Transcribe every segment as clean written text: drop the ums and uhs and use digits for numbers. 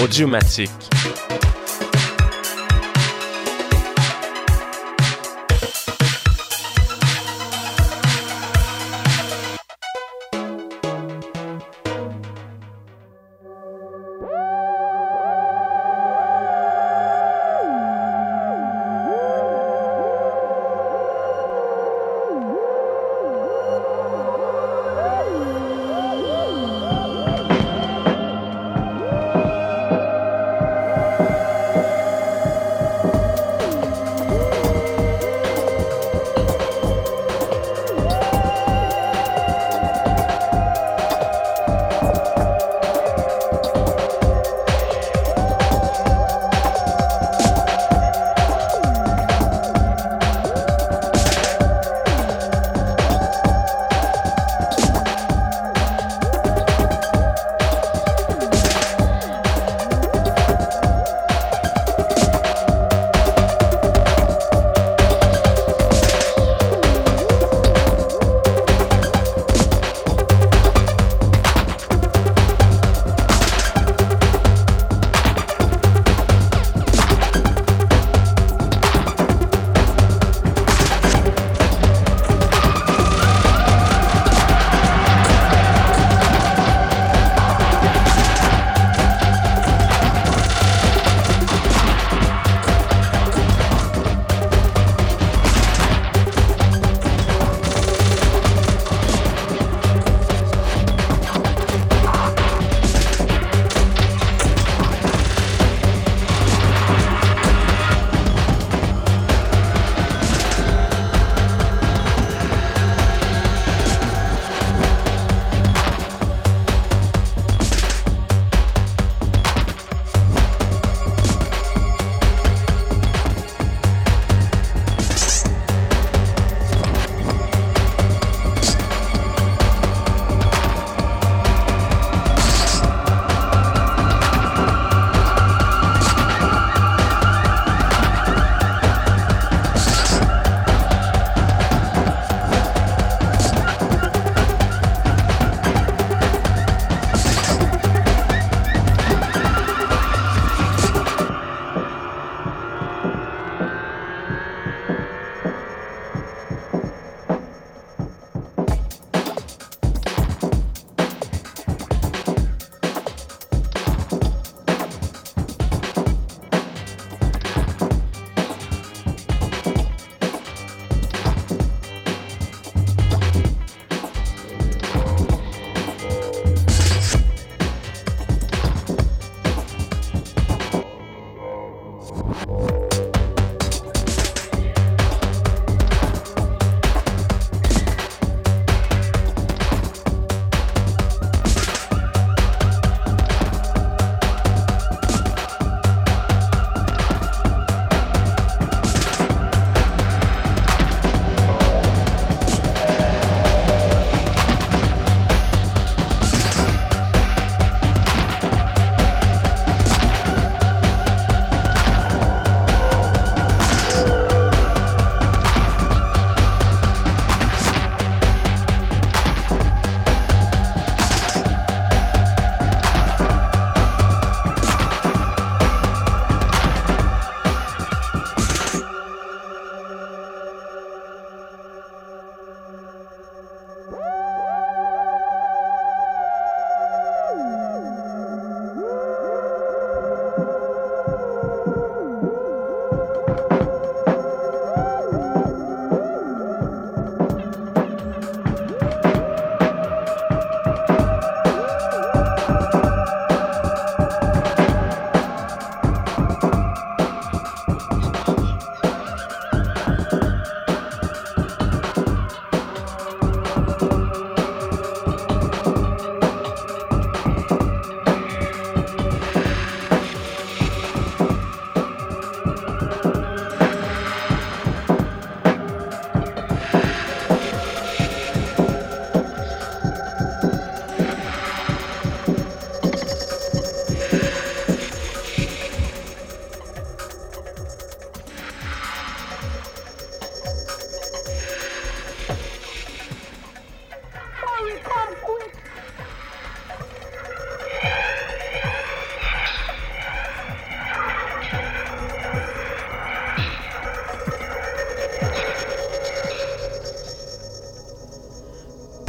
Audiomatique.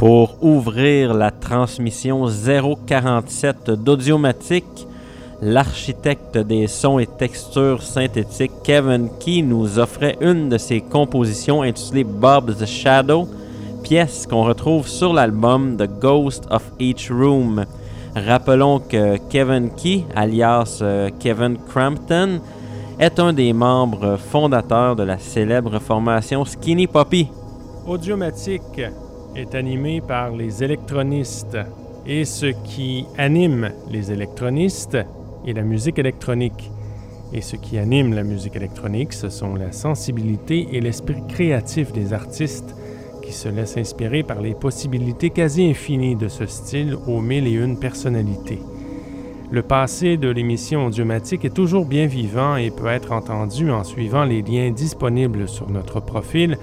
Pour ouvrir la transmission 047 d'Audiomatique, l'architecte des sons et textures synthétiques Kevin Key nous offrait une de ses compositions intitulée Bob's Shadow, pièce qu'on retrouve sur l'album The Ghost of Each Room. Rappelons que Kevin Key, alias Kevin Crampton, est un des membres fondateurs de la célèbre formation Skinny Puppy. Audiomatique est animé par les électronistes et ce qui anime les électronistes est la musique électronique. Et ce qui anime la musique électronique, ce sont la sensibilité et l'esprit créatif des artistes qui se laissent inspirer par les possibilités quasi infinies de ce style aux 1001 personnalités. Le passé de l'émission Audiomatique est toujours bien vivant et peut être entendu en suivant les liens disponibles sur notre profil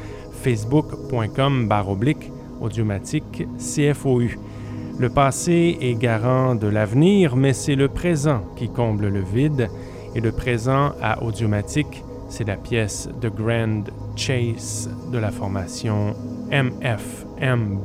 facebook.com/Audiomatique CFOU. Le passé est garant de l'avenir, mais c'est le présent qui comble le vide. Et le présent à Audiomatique, c'est la pièce The Grand Chase de la formation MFMB.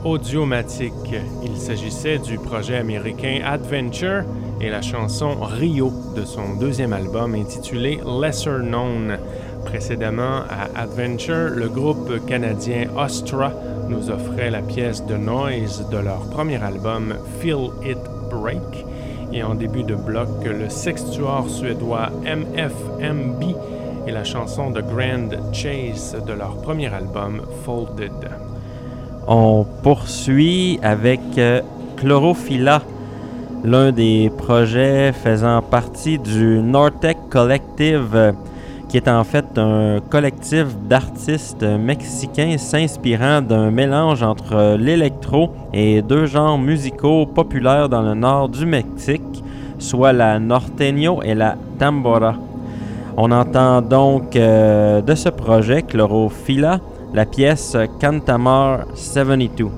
Audiomatique. Il s'agissait du projet américain Adventure et la chanson Rio de son deuxième album intitulé Lesser Known. Précédemment à Adventure, le groupe canadien Ostra nous offrait la pièce The Noise de leur premier album Feel It Break. Et en début de bloc, le sextuor suédois MFMB et la chanson The Grand Chase de leur premier album Folded. On poursuit avec Chlorophylla, l'un des projets faisant partie du Nortec Collective, qui est en fait un collectif d'artistes mexicains s'inspirant d'un mélange entre l'électro et deux genres musicaux populaires dans le nord du Mexique, soit la norteño et la tambora. On entend donc de ce projet Chlorophylla la pièce Cantamar 72.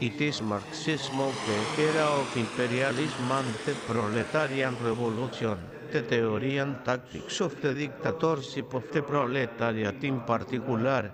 Itis marxismo que era of imperialism ante proletarian revolution, the theorian tactics of the dictatorship of the proletariat in particular.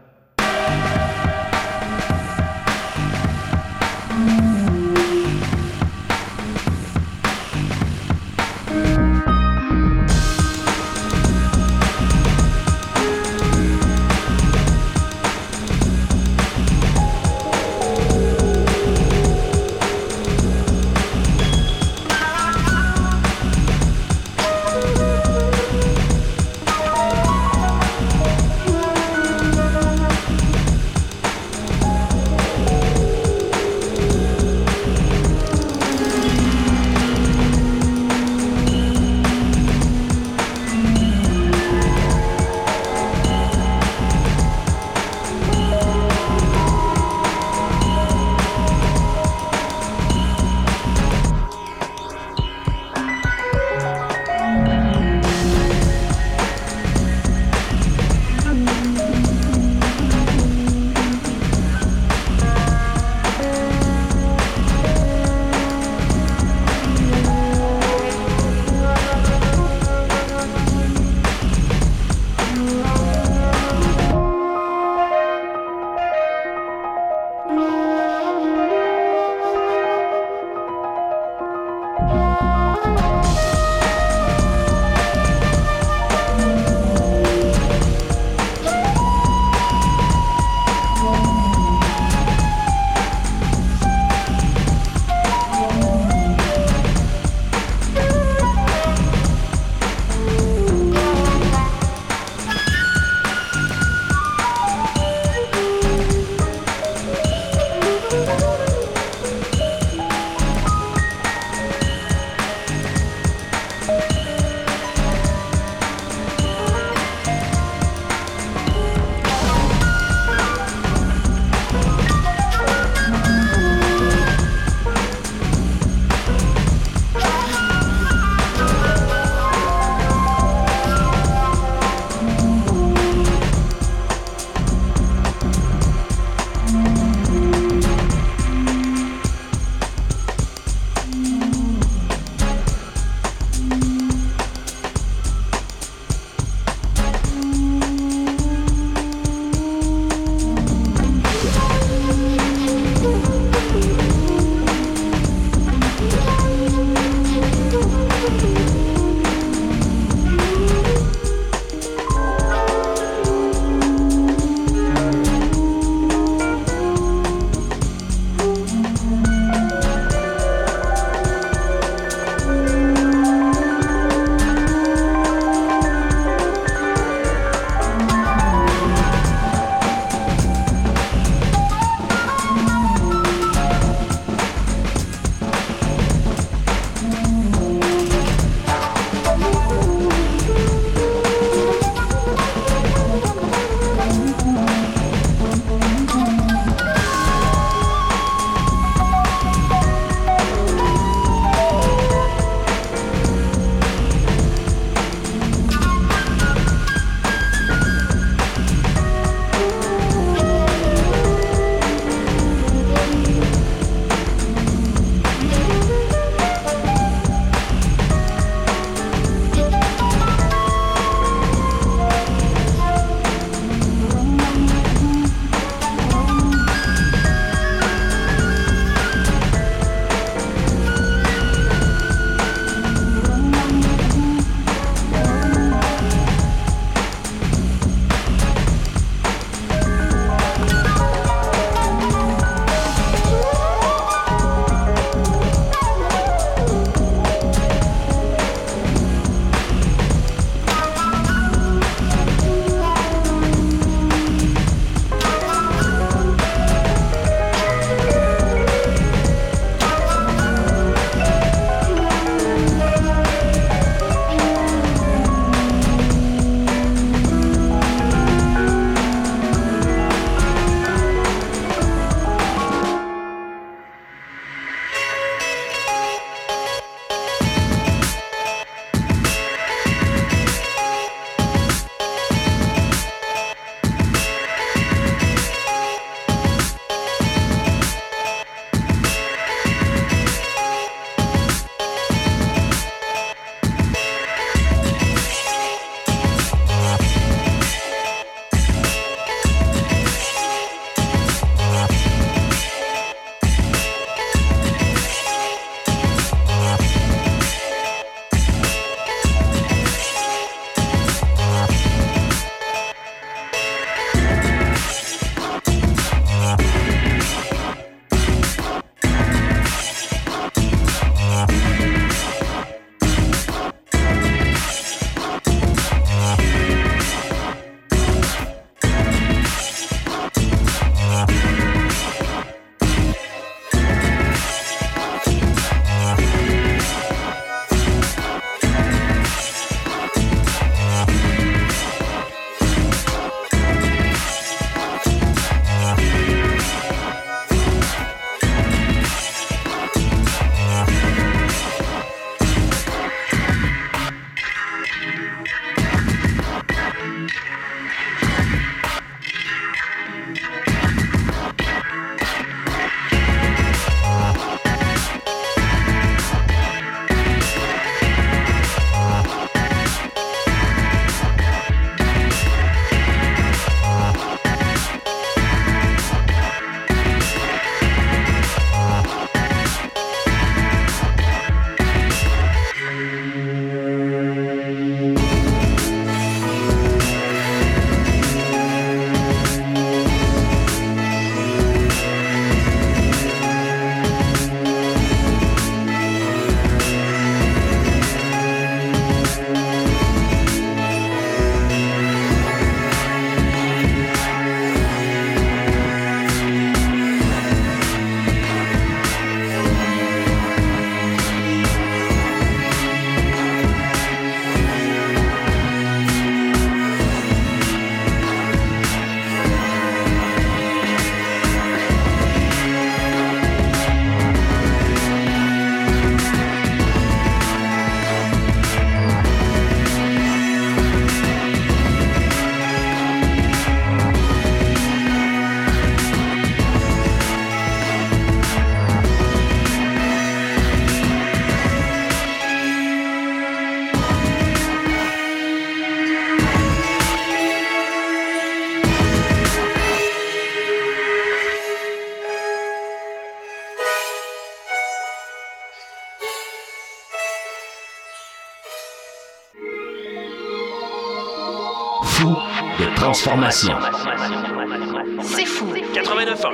fou de transformation. C'est fou. 89 ans.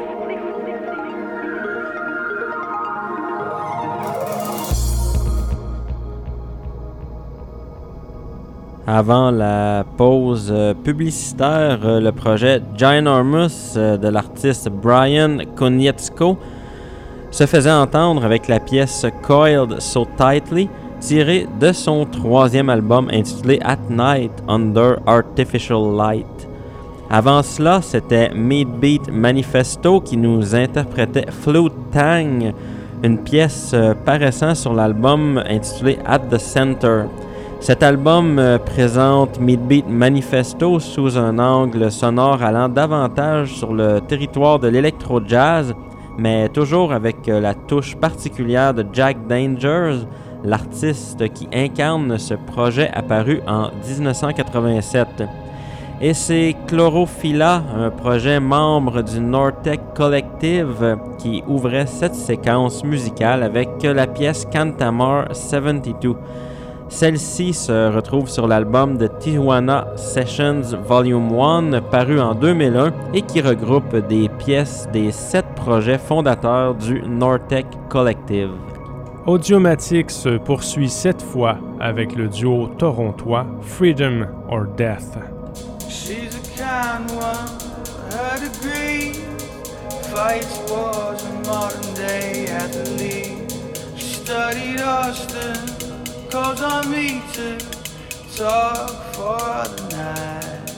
Avant la pause publicitaire, le projet Ginormous de l'artiste Brian Konietzko se faisait entendre avec la pièce Coiled So Tightly, tirée de son troisième album intitulé At Night Under Artificial Light. Avant cela, c'était Meatbeat Manifesto qui nous interprétait Flute Tang, une pièce paraissant sur l'album intitulé At the Center. Cet album présente Meatbeat Manifesto sous un angle sonore allant davantage sur le territoire de l'électro-jazz, mais toujours avec la touche particulière de Jack Dangers, l'artiste qui incarne ce projet apparu en 1987. Et c'est Chlorophylla, un projet membre du Nortec Collective, qui ouvrait cette séquence musicale avec la pièce Cantamar 72. Celle-ci se retrouve sur l'album de Tijuana Sessions Volume 1, paru en 2001 et qui regroupe des pièces des 7 projets fondateurs du Nortec Collective. Audiomatique se poursuit cette fois avec le duo torontois Freedom or Death. She's a kind one, her degree fights wars in modern day athlete. She studied Austin, calls on me to talk for the night.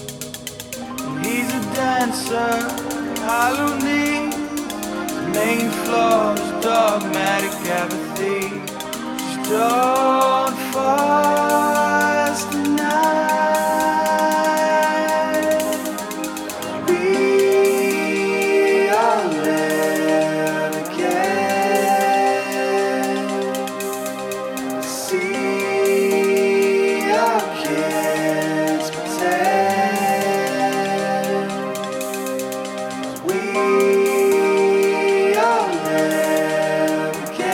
And he's a dancer, hollow knees, main flaw is dogmatic apathy. She don't fast tonight.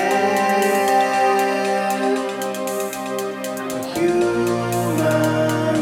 Human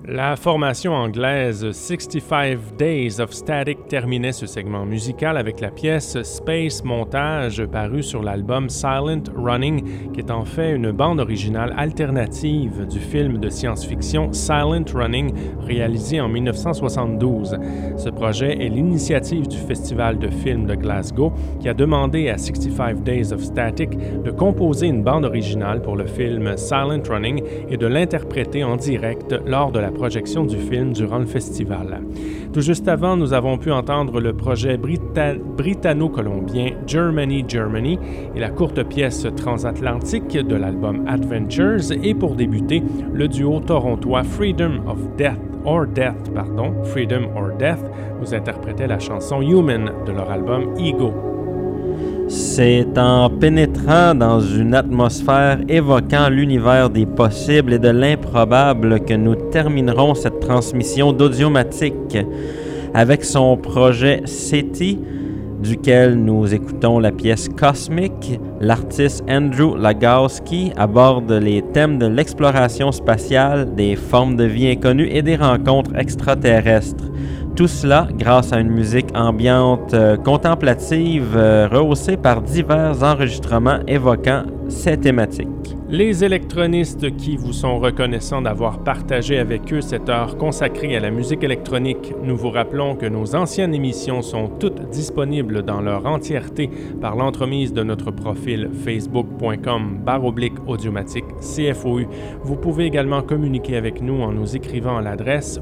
La formation anglaise 65 Days of Static terminait ce segment musical avec la pièce Space Montage parue sur l'album Silent Running, qui est en fait une bande originale alternative du film de science-fiction Silent Running, réalisé en 1972. Ce projet est l'initiative du Festival de films de Glasgow, qui a demandé à 65 Days of Static de composer une bande originale pour le film Silent Running et de l'interpréter en direct lors de la projection du film durant le festival. Tout juste avant, nous avons pu entendre le projet britanno-colombien Germany Germany et la courte pièce transatlantique de l'album Adventures, et pour débuter, le duo torontois Freedom or Death nous interprétait la chanson Human de leur album Ego. C'est en pénétrant dans une atmosphère évoquant l'univers des possibles et de l'improbable que nous terminerons cette transmission d'Audiomatique avec son projet SETI, duquel nous écoutons la pièce Cosmic. L'artiste Andrew Lagowski aborde les thèmes de l'exploration spatiale, des formes de vie inconnues et des rencontres extraterrestres. Tout cela grâce à une musique ambiante contemplative rehaussée par divers enregistrements évoquant ces thématiques. Les électronistes qui vous sont reconnaissants d'avoir partagé avec eux cette heure consacrée à la musique électronique, nous vous rappelons que nos anciennes émissions sont toutes disponibles dans leur entièreté par l'entremise de notre profil facebook.com/audiomatique CFOU. Vous pouvez également communiquer avec nous en nous écrivant à l'adresse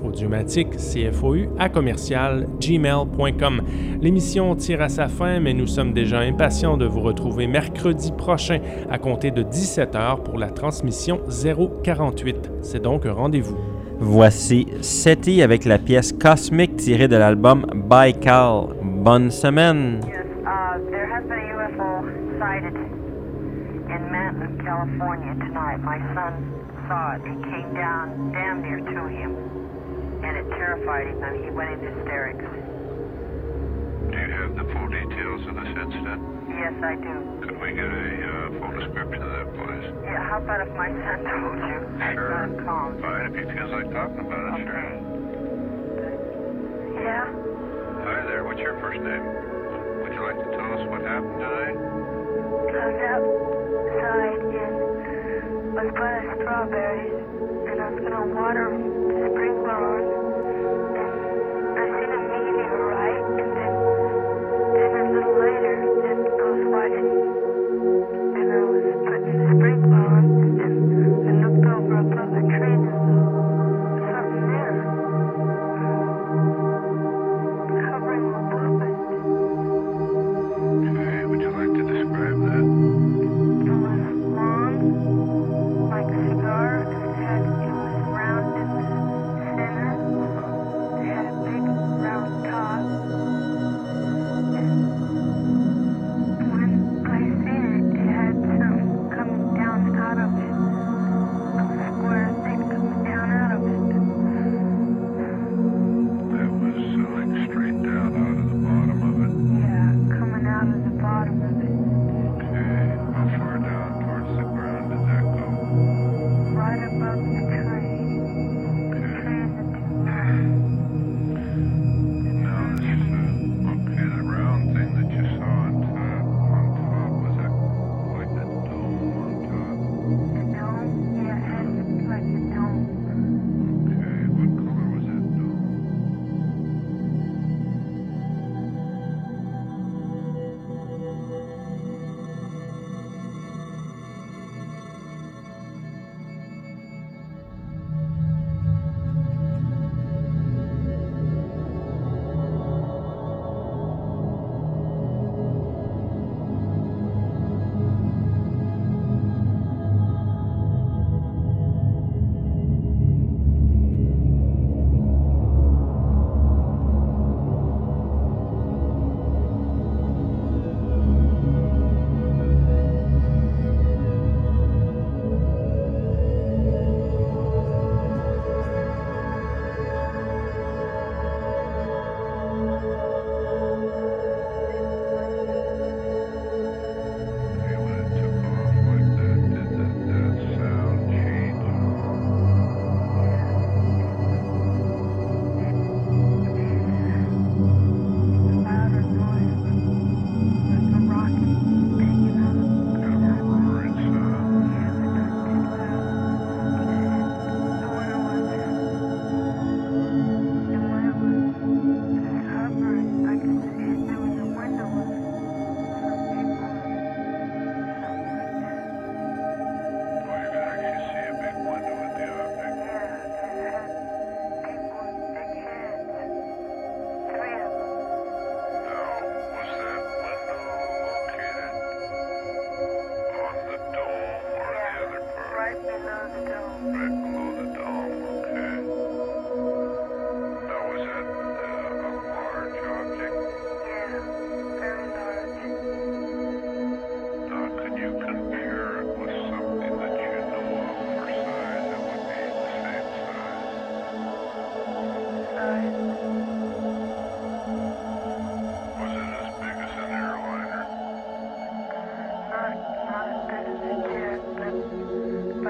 audiomatique.cfou@gmail.com. L'émission tire à sa fin, mais nous sommes déjà impatients de vous retrouver mercredi prochain à compter de 17h pour la transmission 048. C'est donc un rendez-vous. Voici SETI avec la pièce Cosmic tirée de l'album Baikal. Bonne semaine! Yes, there has been a UFO sighted in Manton, California tonight. My son saw it. It came down damn near to him, and it terrified him, and he went into hysterics. Do you have the full details of this incident? Yes, I do. Could we get a full description of that, please? Yeah, how about if my son told you? Sure. Not calm. Fine, if he feels like talking about it, Okay. sure. Yeah? Hi there, what's your first name? Would you like to tell us what happened tonight? I was outside and was planting strawberries, and I was going to water the sprinkler on, and I seen a meteorite, and then a little later, it goes watching, and I was putting the sprinkler on, and then I looked over above the tree, and there's something there, hovering above it. Okay, would you like to describe that?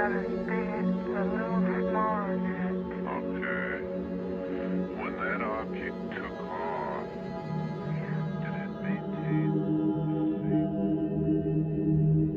not as big, it's a little smaller than it. Okay. When that object took off, did it maintain the same?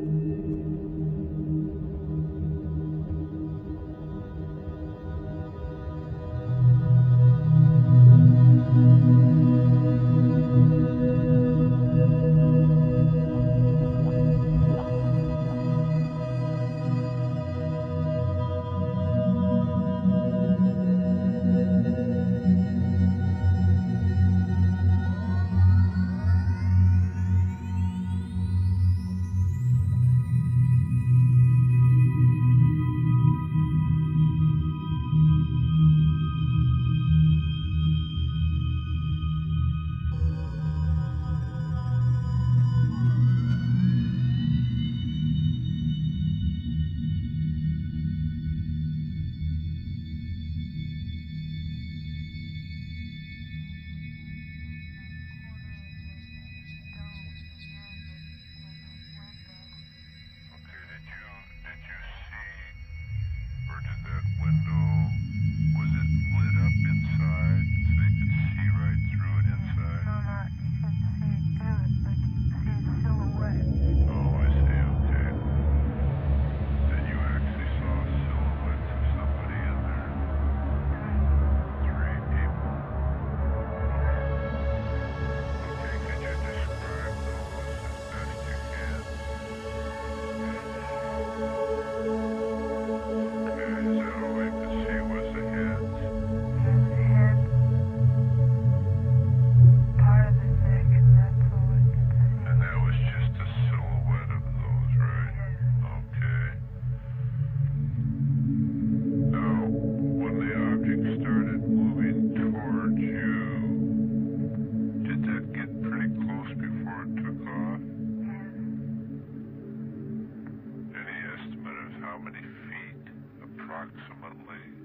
Okay, did you see, or did that window, was it lit up inside so you could see right through it inside? No, not you can see through it, but you see the silhouette. Oh, I see, okay. Then you actually saw silhouettes of somebody in there. 3 people. Okay, could you describe those as best you can? Okay, is that all you could see was the heads? Here's the head, part of the neck, and that's all I can see. And that was just a silhouette of those, right? Okay. Now, when the object started moving towards you, did that get pretty close before it took off? Any estimate of how many feet, approximately?